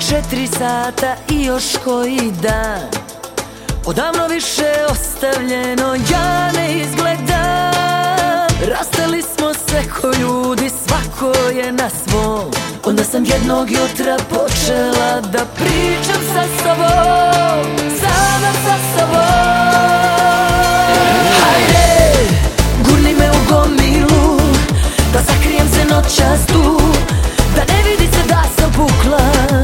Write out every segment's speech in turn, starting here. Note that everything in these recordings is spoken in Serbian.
4 sata i još koji dan, odavno više ostavljeno ja ne izgledam. Rastali smo se ko ljudi, svako je na svom. Onda sam jednog jutra počela da pričam sa sobom, sama sa sobom. Hajde, gurni me u gomilu, da zakrijem se noćas tu, da ne vidi se da sam pukla.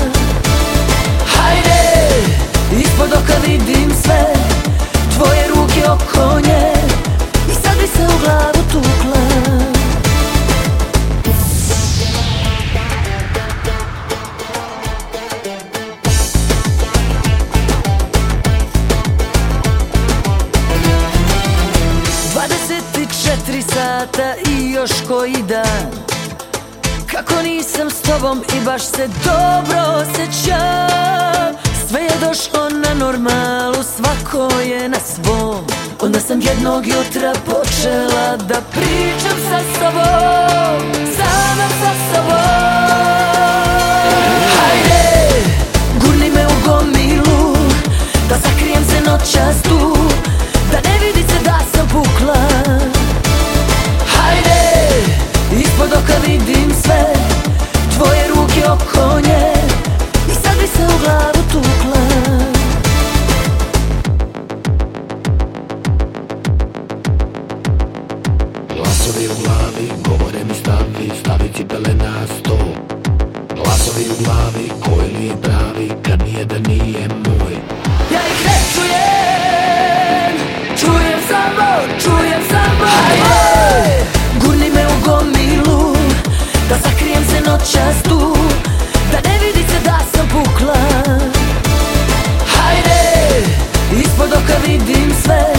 Hajde, ispod oka vidim sve, tvoje ruke oko nje, i sad bi se u glavu tukla. 24 sata i još koji dan, kako nisam s tobom i baš se dobro osjećam. Sve je došlo na normalu, svako je na svom. Onda sam jednog jutra počela da pričam sa sobom, sama sa sobom. Hajde, gurni me u gomilu, da zakrijem se noćas tu, da ne vidi se da sam pukla. Hajde, ispod oka vidim sve, tvoje ruke oko nje, i sad bi se u glavu tukla. Glasovi u glavi govore mi stavi cipele na sto. Glasovi u glavi koji li je pravi kad nijedan nije moj. Ja ih ne čujem, čujem samo. Hajde, gurni me u gomilu, da zakrijem se noćas tu, da ne vidi se da sam pukla. Hajde, ispod oka vidim sve,